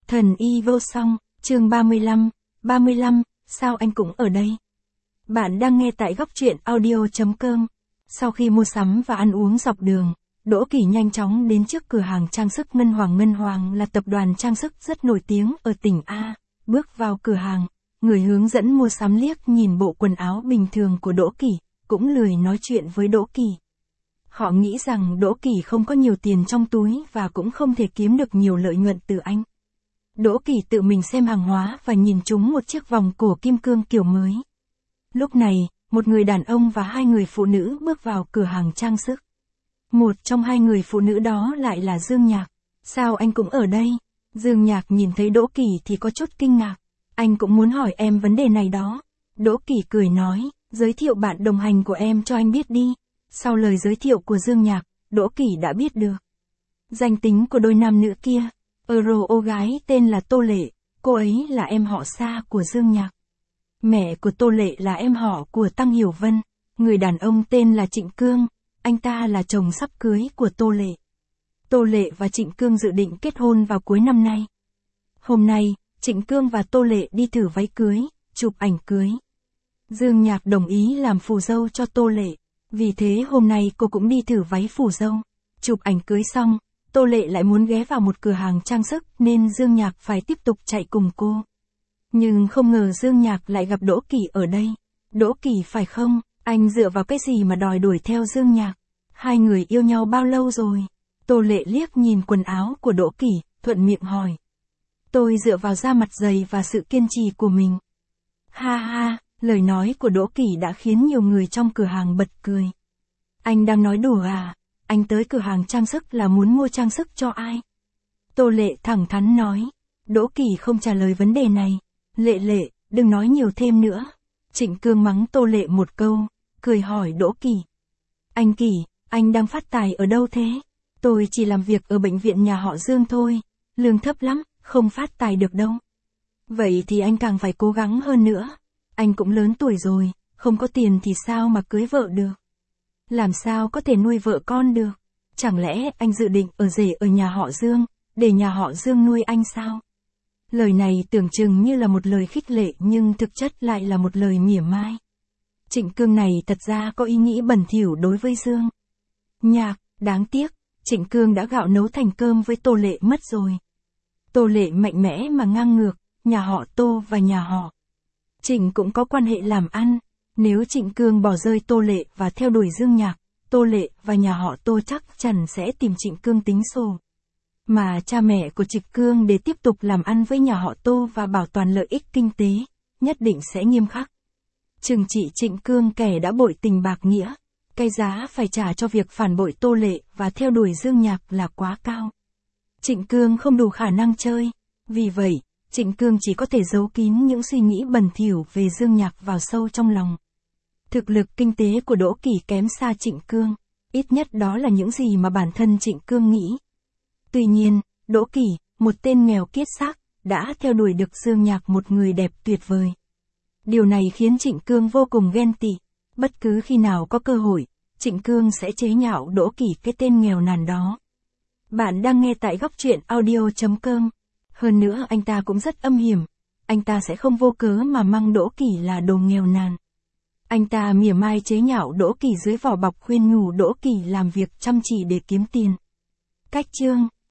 Thần y vô song, chương 35, sao anh cũng ở đây? Bạn đang nghe tại góc truyện audio.com. Sau khi mua sắm và ăn uống dọc đường, Đỗ Kỳ nhanh chóng đến trước cửa hàng trang sức Ngân Hoàng. Ngân Hoàng là tập đoàn trang sức rất nổi tiếng ở tỉnh A. Bước vào cửa hàng, người hướng dẫn mua sắm liếc nhìn bộ quần áo bình thường của Đỗ Kỳ, cũng lười nói chuyện với Đỗ Kỳ. Họ nghĩ rằng Đỗ Kỳ không có nhiều tiền trong túi và cũng không thể kiếm được nhiều lợi nhuận từ anh. Đỗ Kỳ tự mình xem hàng hóa và nhìn trúng một chiếc vòng cổ kim cương kiểu mới. Lúc này, một người đàn ông và hai người phụ nữ bước vào cửa hàng trang sức. Một trong hai người phụ nữ đó lại là Dương Nhạc. Sao anh cũng ở đây? Dương Nhạc nhìn thấy Đỗ Kỳ thì có chút kinh ngạc. Anh cũng muốn hỏi em vấn đề này đó. Đỗ Kỳ cười nói, giới thiệu bạn đồng hành của em cho anh biết đi. Sau lời giới thiệu của Dương Nhạc, Đỗ Kỳ đã biết được danh tính của đôi nam nữ kia. Cô gái tên là Tô Lệ, cô ấy là em họ xa của Dương Nhạc. Mẹ của Tô Lệ là em họ của Tăng Hiểu Vân. Người đàn ông tên là Trịnh Cương, anh ta là chồng sắp cưới của Tô Lệ. Tô Lệ và Trịnh Cương dự định kết hôn vào cuối năm nay. Hôm nay, Trịnh Cương và Tô Lệ đi thử váy cưới, chụp ảnh cưới. Dương Nhạc đồng ý làm phù dâu cho Tô Lệ, vì thế hôm nay cô cũng đi thử váy phù dâu. Chụp ảnh cưới xong, Tô Lệ lại muốn ghé vào một cửa hàng trang sức nên Dương Nhạc phải tiếp tục chạy cùng cô. Nhưng không ngờ Dương Nhạc lại gặp Đỗ Kỳ ở đây. Đỗ Kỳ phải không? Anh dựa vào cái gì mà đòi đuổi theo Dương Nhạc? Hai người yêu nhau bao lâu rồi? Tô Lệ liếc nhìn quần áo của Đỗ Kỳ, thuận miệng hỏi. Tôi dựa vào da mặt dày và sự kiên trì của mình. Ha ha, lời nói của Đỗ Kỳ đã khiến nhiều người trong cửa hàng bật cười. Anh đang nói đùa à? Anh tới cửa hàng trang sức là muốn mua trang sức cho ai? Tô Lệ thẳng thắn nói. Đỗ Kỳ không trả lời vấn đề này. Lệ, đừng nói nhiều thêm nữa. Trịnh Cương mắng Tô Lệ một câu, cười hỏi Đỗ Kỳ. Anh Kỳ, anh đang phát tài ở đâu thế? Tôi chỉ làm việc ở bệnh viện nhà họ Dương thôi, lương thấp lắm, không phát tài được đâu. Vậy thì anh càng phải cố gắng hơn nữa. Anh cũng lớn tuổi rồi, không có tiền thì sao mà cưới vợ được? Làm sao có thể nuôi vợ con được? Chẳng lẽ anh dự định ở rể ở nhà họ Dương, để nhà họ Dương nuôi anh sao? Lời này tưởng chừng như là một lời khích lệ nhưng thực chất lại là một lời mỉa mai. Trịnh Cương này thật ra có ý nghĩ bẩn thỉu đối với Dương Nhạc, đáng tiếc, Trịnh Cương đã gạo nấu thành cơm với Tô Lệ mất rồi. Tô Lệ mạnh mẽ mà ngang ngược, nhà họ Tô và nhà họ Trịnh cũng có quan hệ làm ăn. Nếu Trịnh Cương bỏ rơi Tô Lệ và theo đuổi Dương Nhạc, Tô Lệ và nhà họ Tô chắc chắn sẽ tìm Trịnh Cương tính sổ. Mà cha mẹ của Trịnh Cương để tiếp tục làm ăn với nhà họ Tô và bảo toàn lợi ích kinh tế, nhất định sẽ nghiêm khắc. Trừng trị Trịnh Cương kẻ đã bội tình bạc nghĩa, cái giá phải trả cho việc phản bội Tô Lệ và theo đuổi Dương Nhạc là quá cao. Trịnh Cương không đủ khả năng chơi, vì vậy, Trịnh Cương chỉ có thể giấu kín những suy nghĩ bẩn thỉu về Dương Nhạc vào sâu trong lòng. Thực lực kinh tế của Đỗ Kỳ kém xa Trịnh Cương, ít nhất đó là những gì mà bản thân Trịnh Cương nghĩ. Tuy nhiên, Đỗ Kỳ, một tên nghèo kiết xác, đã theo đuổi được Dương Nhạc, một người đẹp tuyệt vời. Điều này khiến Trịnh Cương vô cùng ghen tị. Bất cứ khi nào có cơ hội, Trịnh Cương sẽ chế nhạo Đỗ Kỳ, cái tên nghèo nàn đó. Bạn đang nghe tại góc truyện audio.com. Hơn nữa anh ta cũng rất âm hiểm. Anh ta sẽ không vô cớ mà mang Đỗ Kỳ là đồ nghèo nàn. Anh ta mỉa mai chế nhạo Đỗ Kỳ dưới vỏ bọc khuyên nhủ Đỗ Kỳ làm việc chăm chỉ để kiếm tiền. Cách chương